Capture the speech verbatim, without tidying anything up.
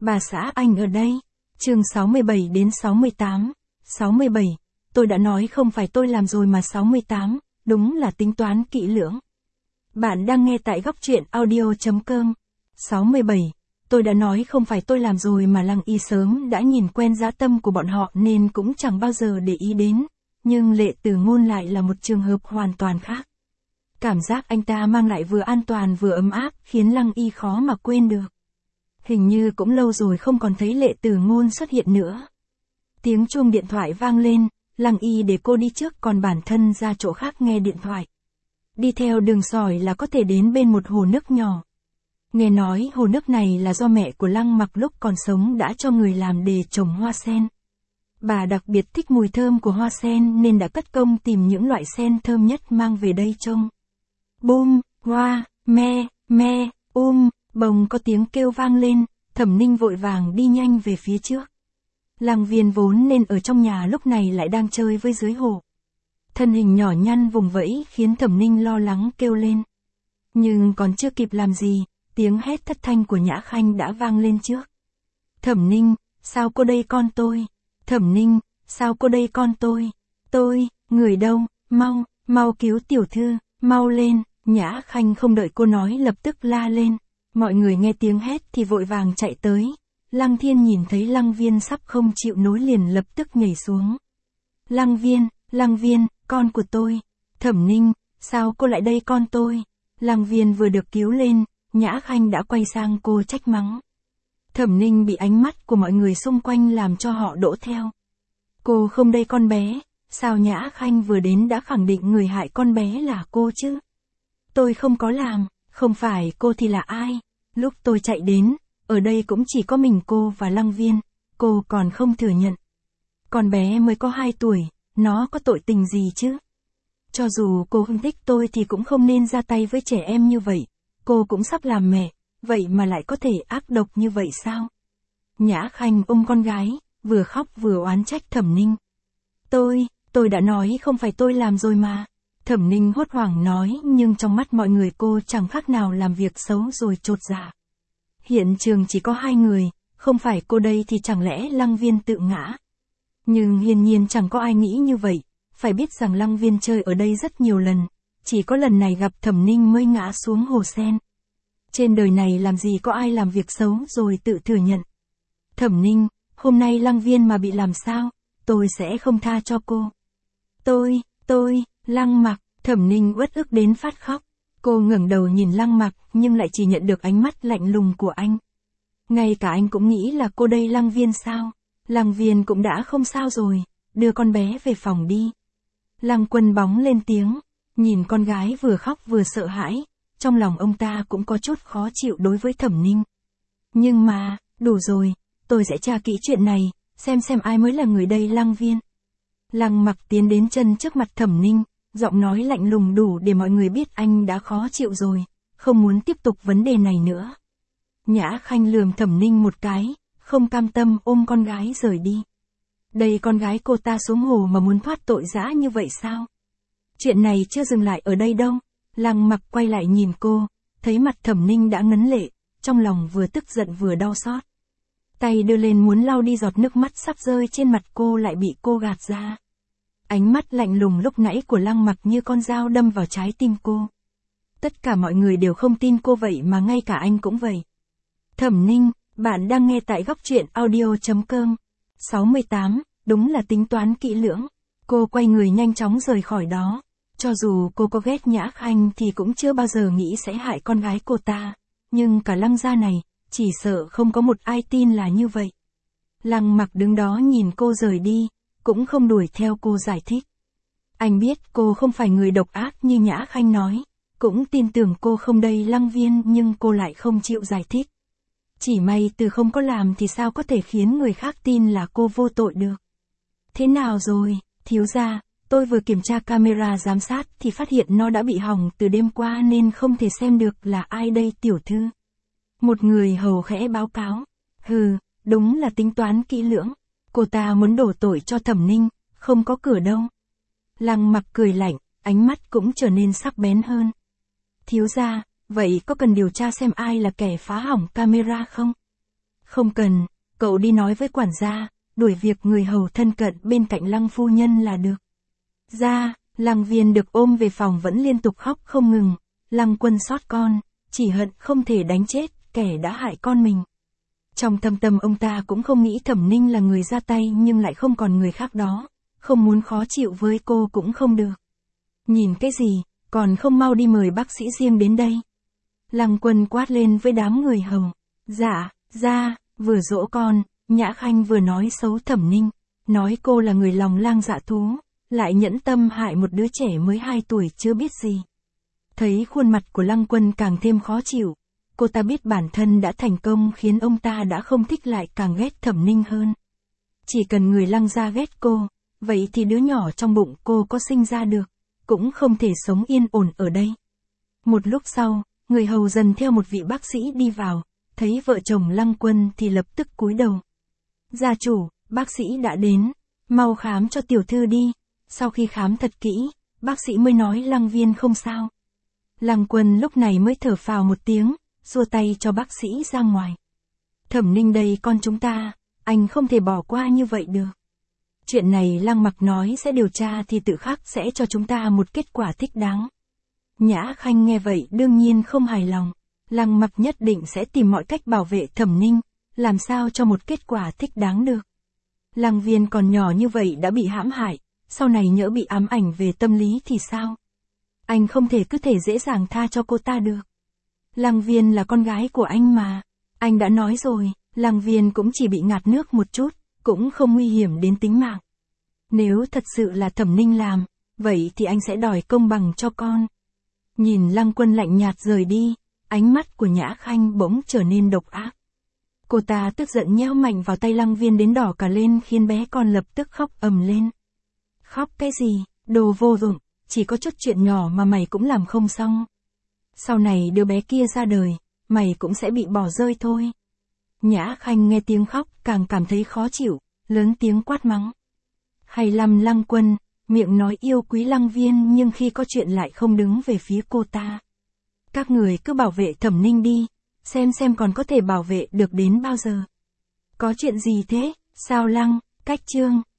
Bà xã anh ở đây. Chương sáu mươi bảy đến sáu mươi tám. sáu mươi bảy. Tôi đã nói không phải tôi làm rồi mà. Sáu mươi tám. Đúng là tính toán kỹ lưỡng. Bạn đang nghe tại góc truyện audio.com. sáu mươi bảy. Tôi đã nói không phải tôi làm rồi mà. Lăng Y sớm đã nhìn quen dã tâm của bọn họ nên cũng chẳng bao giờ để ý đến. Nhưng Lệ Tử Ngôn lại là một trường hợp hoàn toàn khác. Cảm giác anh ta mang lại vừa an toàn vừa ấm áp khiến Lăng Y khó mà quên được. Hình như cũng lâu rồi không còn thấy Lệ Tử Ngôn xuất hiện nữa. Tiếng chuông điện thoại vang lên, Lăng Y để cô đi trước còn bản thân ra chỗ khác nghe điện thoại. Đi theo đường sỏi là có thể đến bên một hồ nước nhỏ. Nghe nói hồ nước này là do mẹ của Lăng Mặc lúc còn sống đã cho người làm để trồng hoa sen. Bà đặc biệt thích mùi thơm của hoa sen nên đã cất công tìm những loại sen thơm nhất mang về đây trông. Bum, hoa, me, me, um, bồng có tiếng kêu vang lên, Thẩm Ninh vội vàng đi nhanh về phía trước. Lăng Viên vốn nên ở trong nhà lúc này lại đang chơi với dưới hồ. Thân hình nhỏ nhăn vùng vẫy khiến Thẩm Ninh lo lắng kêu lên. Nhưng còn chưa kịp làm gì, tiếng hét thất thanh của Nhã Khanh đã vang lên trước. Thẩm Ninh, sao cô đây con tôi? Thẩm Ninh, sao cô đây con tôi? Tôi, người đâu, mau, mau cứu tiểu thư, mau lên. Nhã Khanh không đợi cô nói lập tức la lên. Mọi người nghe tiếng hét thì vội vàng chạy tới. Lăng Thiên nhìn thấy Lăng Viên sắp không chịu nối liền lập tức nhảy xuống. Lăng Viên, Lăng Viên, con của tôi. Thẩm Ninh, sao cô lại đây con tôi? Lăng Viên vừa được cứu lên, Nhã Khanh đã quay sang cô trách mắng. Thẩm Ninh bị ánh mắt của mọi người xung quanh làm cho họ đổ theo. Cô không đây con bé, sao Nhã Khanh vừa đến đã khẳng định người hại con bé là cô chứ? Tôi không có làm, không phải cô thì là ai? Lúc tôi chạy đến, ở đây cũng chỉ có mình cô và Lăng Viên, cô còn không thừa nhận. Con bé mới có hai tuổi, nó có tội tình gì chứ? Cho dù cô không thích tôi thì cũng không nên ra tay với trẻ em như vậy, cô cũng sắp làm mẹ, vậy mà lại có thể ác độc như vậy sao? Nhã Khanh ôm con gái, vừa khóc vừa oán trách Thẩm Ninh. Tôi, tôi đã nói không phải tôi làm rồi mà. Thẩm Ninh hốt hoảng nói nhưng trong mắt mọi người cô chẳng khác nào làm việc xấu rồi chột dạ. Hiện trường chỉ có hai người, không phải cô đây thì chẳng lẽ Lăng Viên tự ngã. Nhưng hiển nhiên chẳng có ai nghĩ như vậy, phải biết rằng Lăng Viên chơi ở đây rất nhiều lần, chỉ có lần này gặp Thẩm Ninh mới ngã xuống hồ sen. Trên đời này làm gì có ai làm việc xấu rồi tự thừa nhận. Thẩm Ninh, hôm nay Lăng Viên mà bị làm sao, tôi sẽ không tha cho cô. Tôi, tôi, Lăng Mặc, Thẩm Ninh uất ức đến phát khóc. Cô ngẩng đầu nhìn Lăng Mặc nhưng lại chỉ nhận được ánh mắt lạnh lùng của anh. Ngay cả anh cũng nghĩ là cô đây Lăng Viên sao. Lăng Viên cũng đã không sao rồi, đưa con bé về phòng đi. Lăng Quân bóng lên tiếng, nhìn con gái vừa khóc vừa sợ hãi, trong lòng ông ta cũng có chút khó chịu đối với Thẩm Ninh. Nhưng mà, đủ rồi, tôi sẽ tra kỹ chuyện này, xem xem ai mới là người đây Lăng Viên. Lăng Mặc tiến đến chân trước mặt Thẩm Ninh, giọng nói lạnh lùng đủ để mọi người biết anh đã khó chịu rồi, không muốn tiếp tục vấn đề này nữa. Nhã Khanh lườm Thẩm Ninh một cái, không cam tâm ôm con gái rời đi. Đây con gái cô ta xuống hồ mà muốn thoát tội dã như vậy sao? Chuyện này chưa dừng lại ở đây đâu. Lăng Mặc quay lại nhìn cô, thấy mặt Thẩm Ninh đã ngấn lệ, trong lòng vừa tức giận vừa đau xót. Tay đưa lên muốn lau đi giọt nước mắt sắp rơi trên mặt cô lại bị cô gạt ra. Ánh mắt lạnh lùng lúc nãy của Lăng Mặc như con dao đâm vào trái tim cô. Tất cả mọi người đều không tin cô vậy mà ngay cả anh cũng vậy. Thẩm Ninh, bạn đang nghe tại góc truyện audio.com. sáu mươi tám, đúng là tính toán kỹ lưỡng. Cô quay người nhanh chóng rời khỏi đó. Cho dù cô có ghét Nhã Khanh thì cũng chưa bao giờ nghĩ sẽ hại con gái cô ta. Nhưng cả Lăng gia này, chỉ sợ không có một ai tin là như vậy. Lăng Mặc đứng đó nhìn cô rời đi, cũng không đuổi theo cô giải thích. Anh biết cô không phải người độc ác như Nhã Khanh nói, cũng tin tưởng cô không đây Lăng Viên nhưng cô lại không chịu giải thích. Chỉ may từ không có làm thì sao có thể khiến người khác tin là cô vô tội được. Thế nào rồi, thiếu gia, tôi vừa kiểm tra camera giám sát thì phát hiện nó đã bị hỏng từ đêm qua nên không thể xem được là ai đây tiểu thư. Một người hầu khẽ báo cáo. Hừ, đúng là tính toán kỹ lưỡng. Cô ta muốn đổ tội cho Thẩm Ninh, không có cửa đâu. Lăng Mặc cười lạnh, ánh mắt cũng trở nên sắc bén hơn. Thiếu gia, vậy có cần điều tra xem ai là kẻ phá hỏng camera không? Không cần, cậu đi nói với quản gia, đuổi việc người hầu thân cận bên cạnh Lăng phu nhân là được. Ra, Lăng Viên được ôm về phòng vẫn liên tục khóc không ngừng, Lăng Quân xót con, chỉ hận không thể đánh chết kẻ đã hại con mình. Trong thâm tâm ông ta cũng không nghĩ Thẩm Ninh là người ra tay nhưng lại không còn người khác đó, không muốn khó chịu với cô cũng không được. Nhìn cái gì, còn không mau đi mời bác sĩ riêng đến đây. Lăng Quân quát lên với đám người hầu. Dạ, ra, vừa dỗ con, Nhã Khanh vừa nói xấu Thẩm Ninh, nói cô là người lòng lang dạ thú, lại nhẫn tâm hại một đứa trẻ mới hai tuổi chưa biết gì. Thấy khuôn mặt của Lăng Quân càng thêm khó chịu, cô ta biết bản thân đã thành công khiến ông ta đã không thích lại càng ghét Thẩm Ninh hơn. Chỉ cần người Lăng gia ghét cô, vậy thì đứa nhỏ trong bụng cô có sinh ra được, cũng không thể sống yên ổn ở đây. Một lúc sau, người hầu dần theo một vị bác sĩ đi vào, thấy vợ chồng Lăng Quân thì lập tức cúi đầu. Gia chủ, bác sĩ đã đến, mau khám cho tiểu thư đi. Sau khi khám thật kỹ, bác sĩ mới nói Lăng Viên không sao. Lăng Quân lúc này mới thở phào một tiếng, xua tay cho bác sĩ ra ngoài. Thẩm Ninh đây con chúng ta, anh không thể bỏ qua như vậy được. Chuyện này Lăng Mặc nói sẽ điều tra thì tự khắc sẽ cho chúng ta một kết quả thích đáng. Nhã Khanh nghe vậy đương nhiên không hài lòng. Lăng Mặc nhất định sẽ tìm mọi cách bảo vệ Thẩm Ninh, làm sao cho một kết quả thích đáng được. Lăng Viên còn nhỏ như vậy đã bị hãm hại, sau này nhỡ bị ám ảnh về tâm lý thì sao? Anh không thể cứ thể dễ dàng tha cho cô ta được. Lăng Viên là con gái của anh mà. Anh đã nói rồi, Lăng Viên cũng chỉ bị ngạt nước một chút, cũng không nguy hiểm đến tính mạng. Nếu thật sự là Thẩm Ninh làm, vậy thì anh sẽ đòi công bằng cho con. Nhìn Lăng Quân lạnh nhạt rời đi, ánh mắt của Nhã Khanh bỗng trở nên độc ác. Cô ta tức giận nheo mạnh vào tay Lăng Viên đến đỏ cả lên khiến bé con lập tức khóc ầm lên. Khóc cái gì, đồ vô dụng, chỉ có chút chuyện nhỏ mà mày cũng làm không xong. Sau này đứa bé kia ra đời, mày cũng sẽ bị bỏ rơi thôi. Nhã Khanh nghe tiếng khóc càng cảm thấy khó chịu, lớn tiếng quát mắng. Hay lắm Lăng Quân, miệng nói yêu quý Lăng Viên nhưng khi có chuyện lại không đứng về phía cô ta. Các người cứ bảo vệ Thẩm Ninh đi, xem xem còn có thể bảo vệ được đến bao giờ. Có chuyện gì thế, sao Lăng, cách Trương?